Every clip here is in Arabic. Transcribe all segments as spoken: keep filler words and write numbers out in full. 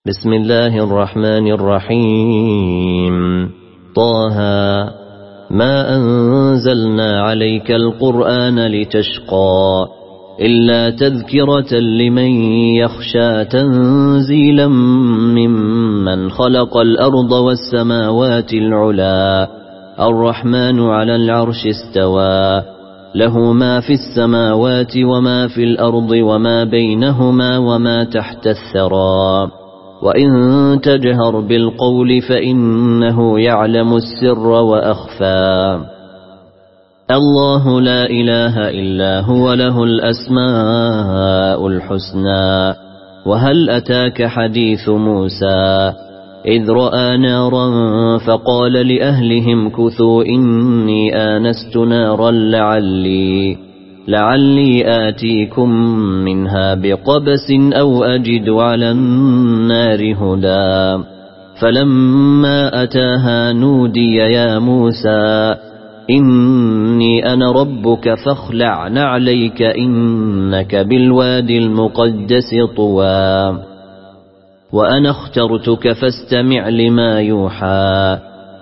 بسم الله الرحمن الرحيم. طه ما أنزلنا عليك القرآن لتشقى إلا تذكرة لمن يخشى تنزيلا ممن خلق الأرض والسماوات العلا الرحمن على العرش استوى له ما في السماوات وما في الأرض وما بينهما وما تحت الثرى وإن تجهر بالقول فإنه يعلم السر وأخفى. الله لا إله إلا هو له الأسماء الحسنى. وهل أتاك حديث موسى إذ رأى نارا فقال لأهلهم كثوا إني آنست نارا لعلي لعلي آتيكم منها بقبس أو أجد على النار هدى فلما أتاها نودي يا موسى إني أنا ربك فاخلع نعليك إنك بالوادي المقدس طوى وأنا اخترتك فاستمع لما يوحى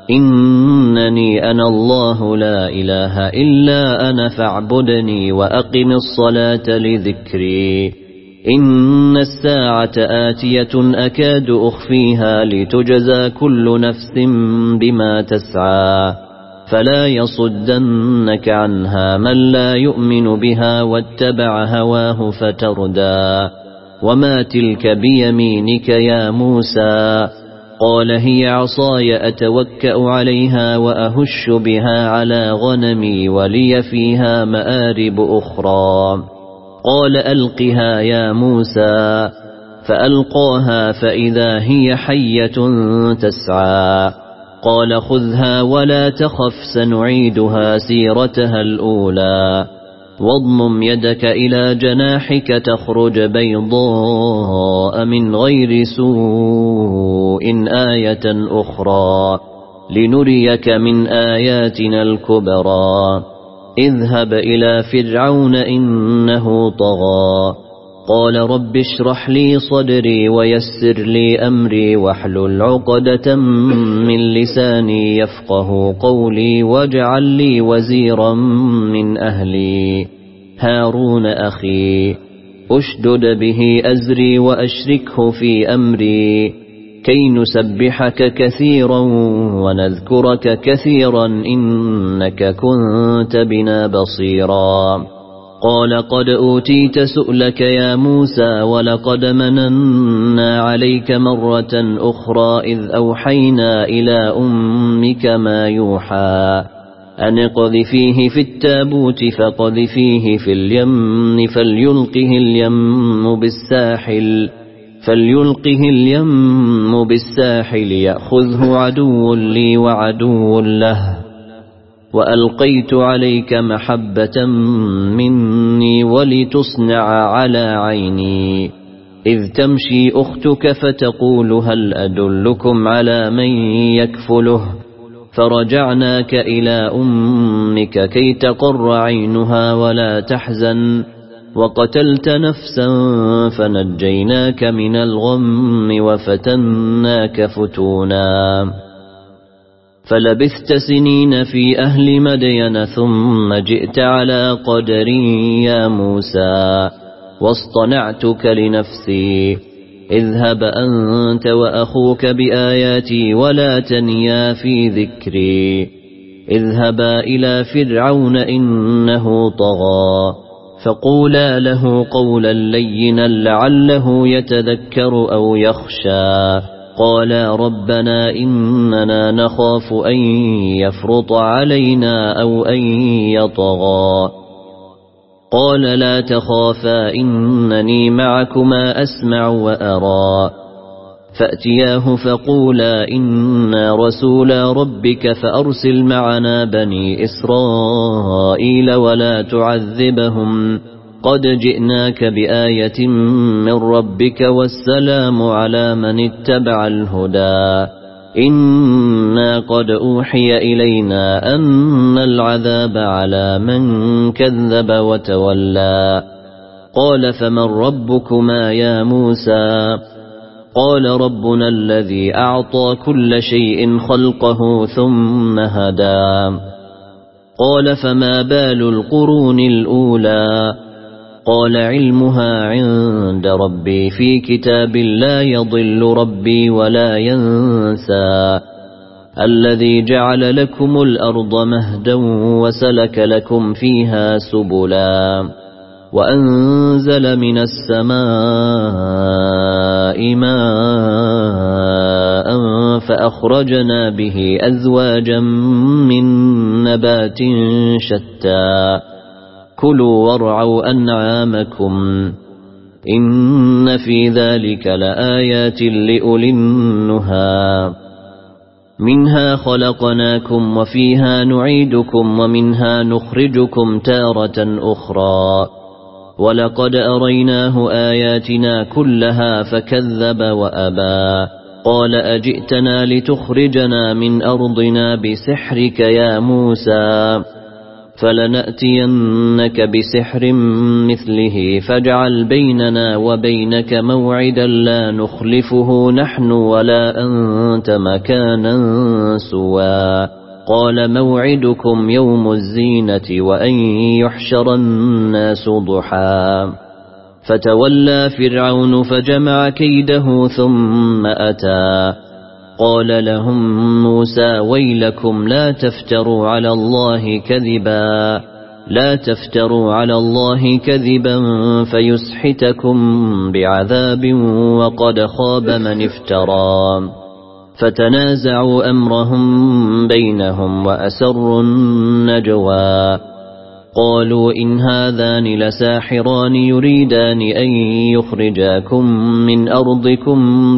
إنني أنا الله لا إله إلا أنا فاعبدني وأقم الصلاة لذكري إن الساعة آتية أكاد أخفيها لتجزى كل نفس بما تسعى فلا يصدنك عنها من لا يؤمن بها واتبع هواه فتردى. وما تلك بيمينك يا موسى قال هي عصاي أتوكأ عليها وأهش بها على غنمي ولي فيها مآرب أخرى قال ألقها يا موسى فألقاها فإذا هي حية تسعى قال خذها ولا تخف سنعيدها سيرتها الأولى واضمم يدك إلى جناحك تخرج بيضاء من غير سوء آية أخرى لنريك من آياتنا الكبرى اذهب إلى فرعون إنه طغى قال رب اشرح لي صدري ويسر لي أمري واحلل عقدة من لساني يفقه قولي واجعل لي وزيرا من أهلي هارون أخي أشدد به أزري وأشركه في أمري كي نسبحك كثيرا ونذكرك كثيرا إنك كنت بنا بصيرا قال قد أوتيت سؤلك يا موسى ولقد مننا عليك مرة أخرى إذ أوحينا إلى أمك ما يوحى أن اقذفيه في التابوت فقذفيه في اليم فليلقه اليم بالساحل فليلقه اليم بالساحل يأخذه عدو لي وعدو له وألقيت عليك محبة مني ولتصنع على عيني إذ تمشي أختك فتقول هل أدلكم على من يكفله فرجعناك إلى أمك كي تقر عينها ولا تحزن وقتلت نفسا فنجيناك من الغم وفتناك فتونا فلبثت سنين في أهل مدين ثم جئت على قدري يا موسى واصطنعتك لنفسي اذهب أنت وأخوك بآياتي ولا تنيا في ذكري اذهبا إلى فرعون إنه طغى فقولا له قولا لينا لعله يتذكر أو يخشى قالا ربنا إننا نخاف أن يفرط علينا أو أن يطغى قال لا تخافا إنني معكما أسمع وأرى فأتياه فقولا إنا رسولا ربك فأرسل معنا بني إسرائيل ولا تعذبهم قد جئناك بآية من ربك والسلام على من اتبع الهدى إنا قد أوحي إلينا أن العذاب على من كذب وتولى قال فمن ربكما يا موسى قال ربنا الذي أعطى كل شيء خلقه ثم هدى قال فما بال القرون الأولى قال علمها عند ربي في كتاب لا يضل ربي ولا ينسى الذي جعل لكم الأرض مهدا وسلك لكم فيها سبلا وأنزل من السماء ماء فأخرجنا به أزواجا من نبات شتى كلوا وارعوا أنعامكم إن في ذلك لآيات لأولي النهى منها خلقناكم وفيها نعيدكم ومنها نخرجكم تارة أخرى ولقد أريناه آياتنا كلها فكذب وأبى قال أجئتنا لتخرجنا من أرضنا بسحرك يا موسى فلنأتينك بسحر مثله فاجعل بيننا وبينك موعدا لا نخلفه نحن ولا أنت مكانا سوى قال موعدكم يوم الزينة وأن يحشر الناس ضحى فتولى فرعون فجمع كيده ثم أتى قال لهم موسى ويلكم لا تفتروا على الله كذبا لا تفتروا على الله كذبا فيسحتكم بعذاب وقد خاب من افترى فتنازعوا أمرهم بينهم وأسروا النجوى قالوا إن هذان لساحران يريدان أن يخرجاكم من أرضكم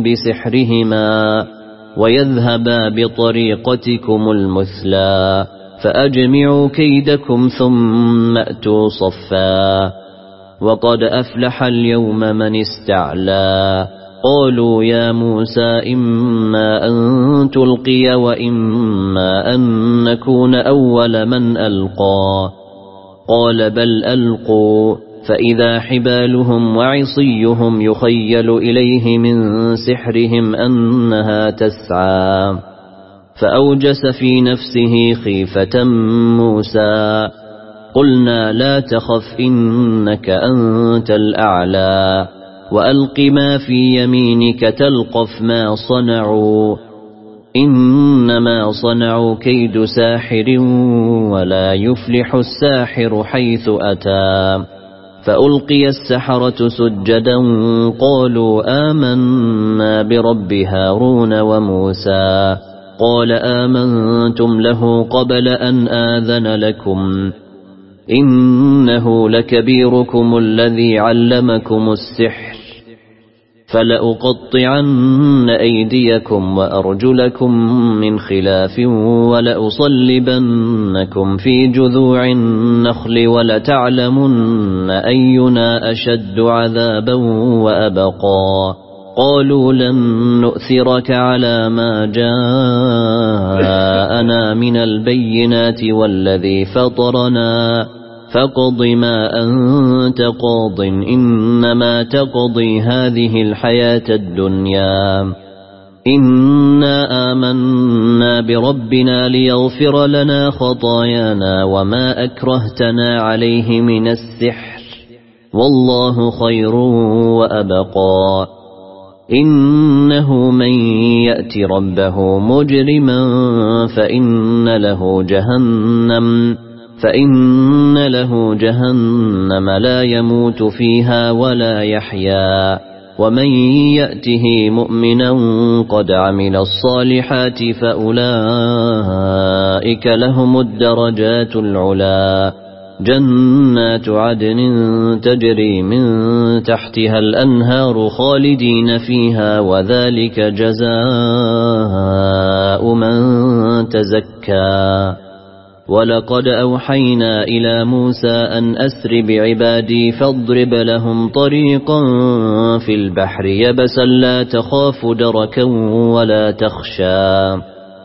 بسحرهما ويذهبا بطريقتكم المثلى فأجمعوا كيدكم ثم أتوا صفا وقد أفلح اليوم من استعلى قالوا يا موسى إما أن تلقي وإما أن نكون أول من ألقى قال بل ألقوا فإذا حبالهم وعصيهم يخيل إليه من سحرهم أنها تسعى فأوجس في نفسه خيفة موسى قلنا لا تخف إنك أنت الأعلى وألق ما في يمينك تلقف ما صنعوا إنما صنعوا كيد ساحر ولا يفلح الساحر حيث أتى فألقي السحرة سجدا قالوا آمنا برب هارون وموسى قال آمنتم له قبل أن آذن لكم إنه لكبيركم الذي علمكم السحر فلأقطعن أيديكم وأرجلكم من خلاف ولأصلبنكم في جذوع النخل ولتعلمن أينا أشد عذابا وأبقى قالوا لن نؤثرك على ما جاءنا من البينات والذي فطرنا فاقض ما أنت قاض إنما تقضي هذه الحياة الدنيا إنا آمنا بربنا ليغفر لنا خطايانا وما أكرهتنا عليه من السحر والله خير وأبقى إنه من يأت ربه مجرما فإن له جهنم فإن له جهنم لا يموت فيها ولا يحيا ومن يأته مؤمنا قد عمل الصالحات فأولئك لهم الدرجات العلا جنات عدن تجري من تحتها الأنهار خالدين فيها وذلك جزاء من تزكى ولقد أوحينا إلى موسى أن أسر بعبادي فاضرب لهم طريقا في البحر يبسا لا تخاف دركا ولا تخشى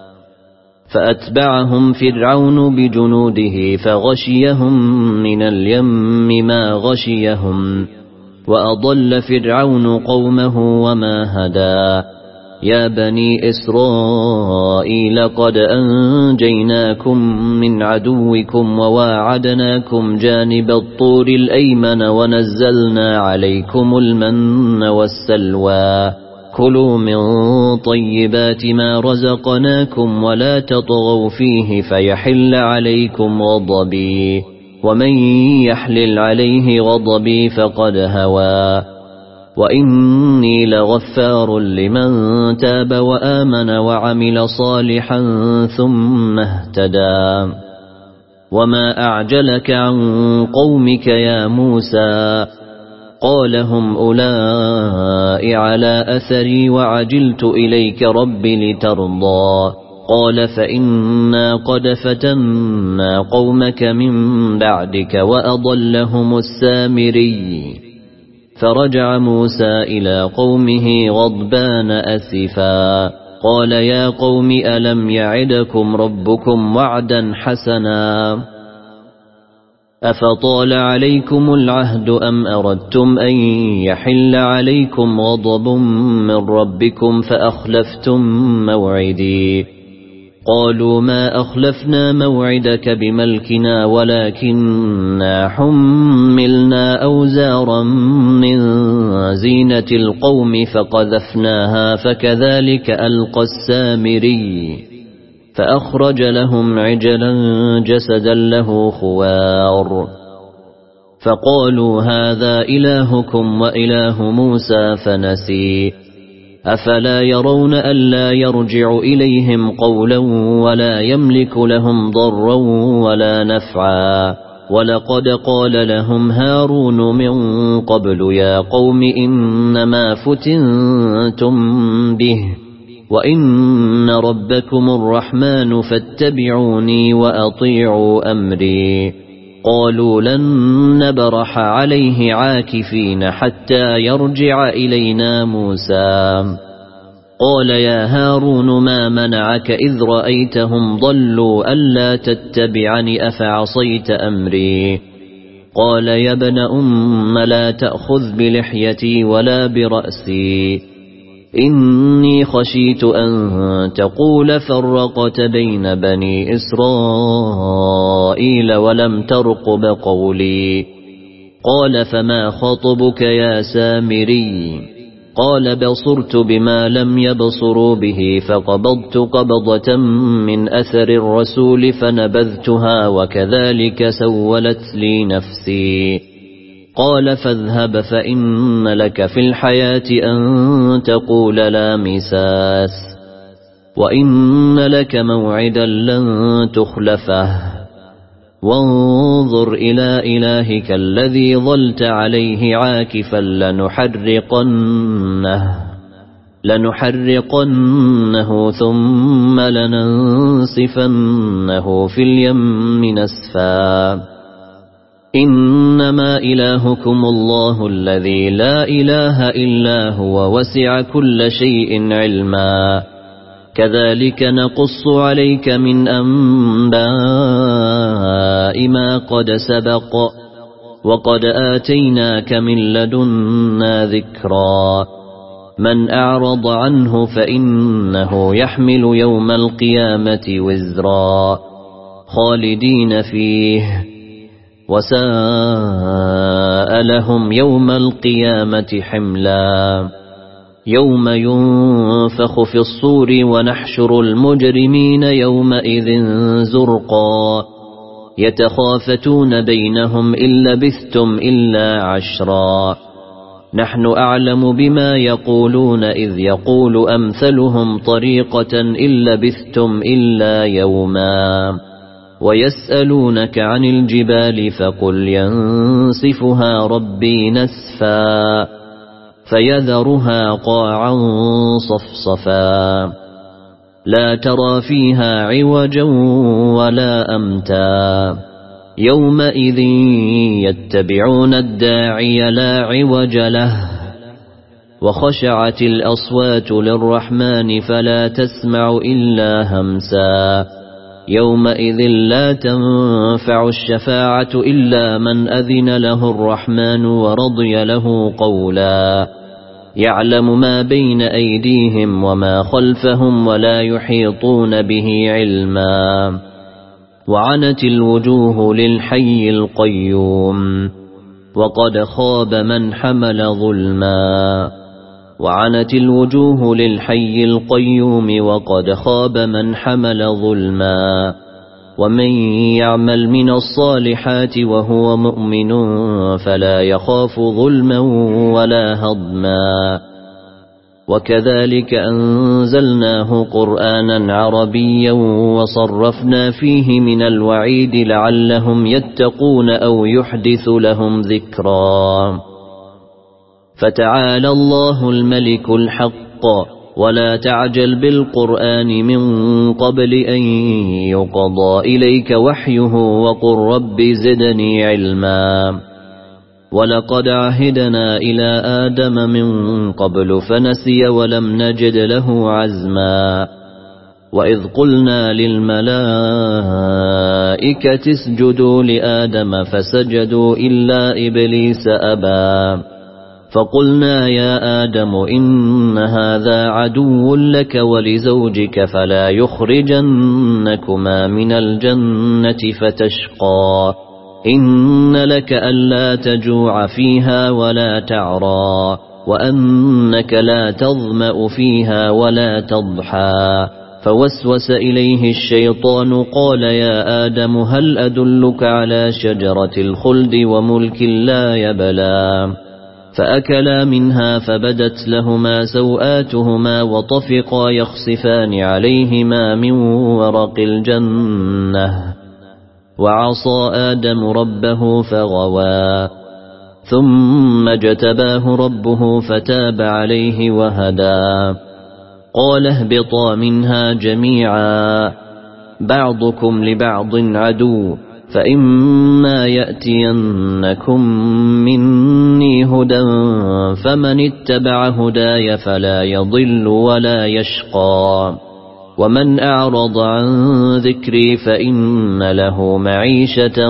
فأتبعهم فرعون بجنوده فغشيهم من اليم ما غشيهم وأضل فرعون قومه وما هدى يا بني إسرائيل قد أنجيناكم من عدوكم وواعدناكم جانب الطور الأيمن ونزلنا عليكم المن والسلوى كلوا من طيبات ما رزقناكم ولا تطغوا فيه فيحل عليكم غضبي ومن يحلل عليه غضبي فقد هوى وإني لغفار لمن تاب وآمن وعمل صالحا ثم اهتدى وما أعجلك عن قومك يا موسى قال هم أولئك على أثري وعجلت إليك رب لترضى قال فإنا قد فتنا قومك من بعدك وأضلهم السامري فرجع موسى إلى قومه غضبان أسفا قال يا قوم ألم يعدكم ربكم وعدا حسنا أفطال عليكم العهد أم أردتم أن يحل عليكم غضب من ربكم فأخلفتم موعدي قالوا ما أخلفنا موعدك بملكنا ولكننا حملنا أوزارا من زينة القوم فقذفناها فكذلك ألقى السامري فأخرج لهم عجلا جسدا له خوار فقالوا هذا إلهكم وإله موسى فنسي أفلا يرون ألا يرجع إليهم قولا ولا يملك لهم ضرا ولا نفعا ولقد قال لهم هارون من قبل يا قوم إنما فتنتم به وإن ربكم الرحمن فاتبعوني وأطيعوا أمري قالوا لن نبرح عليه عاكفين حتى يرجع إلينا موسى قال يا هارون ما منعك إذ رأيتهم ضلوا ألا تتبعني أفعصيت أمري قال يا ابن أم لا تأخذ بلحيتي ولا برأسي إني خشيت أن تقول فرقت بين بني إسرائيل ولم ترقب قولي قال فما خطبك يا سامري قال بصرت بما لم يبصروا به فقبضت قبضة من أثر الرسول فنبذتها وكذلك سولت لي نفسي قال فاذهب فإن لك في الحياة أن تقول لا مساس وإن لك موعدا لن تخلفه وانظر إلى إلهك الذي ظلت عليه عاكفا لنحرقنه لنحرقنه ثم لننسفنه في اليم نسفا إنما إلهكم الله الذي لا إله إلا هو وسع كل شيء علما كذلك نقص عليك من أنباء ما قد سبق وقد آتيناك من لدنا ذكرا من أعرض عنه فإنه يحمل يوم القيامة وزرا خالدين فيه وساء لهم يوم القيامة حملا يوم ينفخ في الصور ونحشر المجرمين يومئذ زرقا يتخافتون بينهم إن لبثتم إلا عشرا نحن أعلم بما يقولون إذ يقول أمثلهم طريقة إن لبثتم إلا يوما ويسألونك عن الجبال فقل ينسفها ربي نسفا فيذرها قاعا صفصفا لا ترى فيها عوجا ولا أمتا يومئذ يتبعون الداعي لا عوج له وخشعت الأصوات للرحمن فلا تسمع إلا همسا يومئذ لا تنفع الشفاعة إلا من أذن له الرحمن ورضي له قولا يعلم ما بين أيديهم وما خلفهم ولا يحيطون به علما وعنت الوجوه للحي القيوم وقد خاب من حمل ظلما وعنت الوجوه للحي القيوم وقد خاب من حمل ظلما ومن يعمل من الصالحات وهو مؤمن فلا يخاف ظلما ولا هضما وكذلك أنزلناه قرآنا عربيا وصرفنا فيه من الوعيد لعلهم يتقون أو يحدث لهم ذكرا فتعالى الله الملك الحق ولا تعجل بالقرآن من قبل أن يقضى إليك وحيه وقل رب زدني علما ولقد عهدنا إلى آدم من قبل فنسي ولم نجد له عزما وإذ قلنا للملائكة اسجدوا لآدم فسجدوا إلا إبليس أبى فقلنا يا آدم إن هذا عدو لك ولزوجك فلا يخرجنكما من الجنة فتشقى إن لك ألا تجوع فيها ولا تعرى وأنك لا تظمأ فيها ولا تضحى فوسوس إليه الشيطان قال يا آدم هل أدلك على شجرة الخلد وملك لا يبلى فأكلا منها فبدت لهما سوآتهما وطفقا يخصفان عليهما من ورق الجنة وعصى آدم ربه فغوى ثم اجتباه ربه فتاب عليه وهدى قال اهبطا منها جميعا بعضكم لبعض عدو فإما يأتينكم مني هدى فمن اتبع هداي فلا يضل ولا يشقى ومن أعرض عن ذكري فإن له معيشة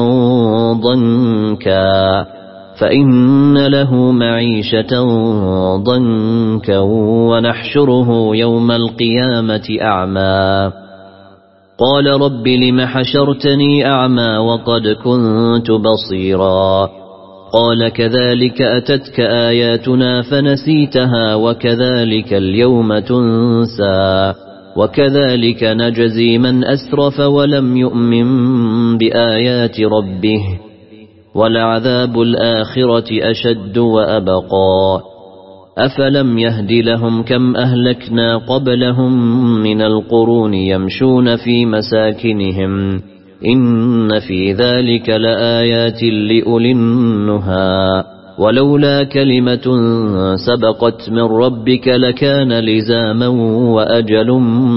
ضنكا فإن له معيشة ضنكا ونحشره يوم القيامة أعمى قال رب لم حشرتني أعمى وقد كنت بصيرا قال كذلك أتتك آياتنا فنسيتها وكذلك اليوم تنسى وكذلك نجزي من أسرف ولم يؤمن بآيات ربه ولعذاب الآخرة أشد وأبقى أفلم يهد لهم كم أهلكنا قبلهم من القرون يمشون في مساكنهم إن في ذلك لآيات لأولي النهى ولولا كلمة سبقت من ربك لكان لزاما وأجل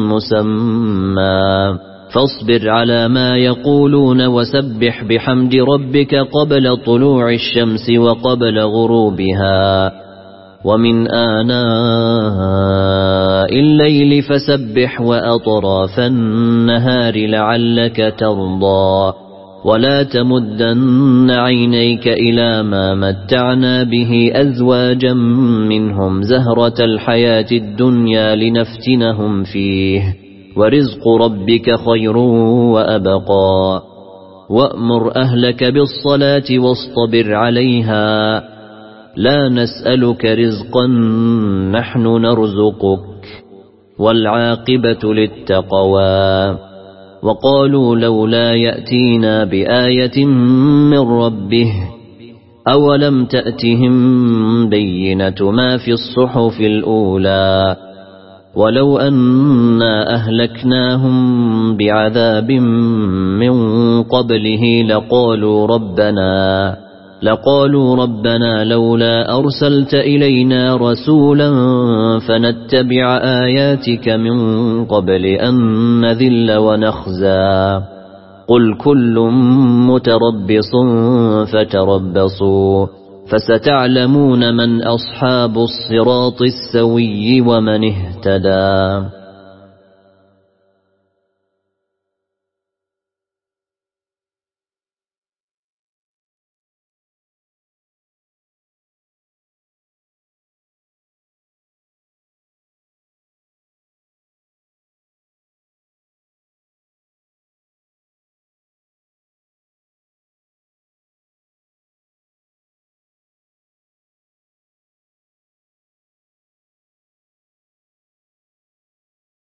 مسمى فاصبر على ما يقولون وسبح بحمد ربك قبل طلوع الشمس وقبل غروبها ومن آناء الليل فسبح وأطراف النهار لعلك ترضى ولا تمدن عينيك إلى ما متعنا به أزواجا منهم زهرة الحياة الدنيا لنفتنهم فيه ورزق ربك خير وأبقى وأمر أهلك بالصلاة واصطبر عليها لا نسألك رزقا نحن نرزقك والعاقبة للتقوى وقالوا لولا يأتينا بآية من ربه أولم تأتهم بينة ما في الصحف الأولى ولو أنا أهلكناهم بعذاب من قبله لقالوا ربنا لقالوا ربنا لولا أرسلت إلينا رسولا فنتبع آياتك من قبل أن نذل ونخزى قل كل متربص فتربصوا فستعلمون من أصحاب الصراط السوي ومن اهتدى.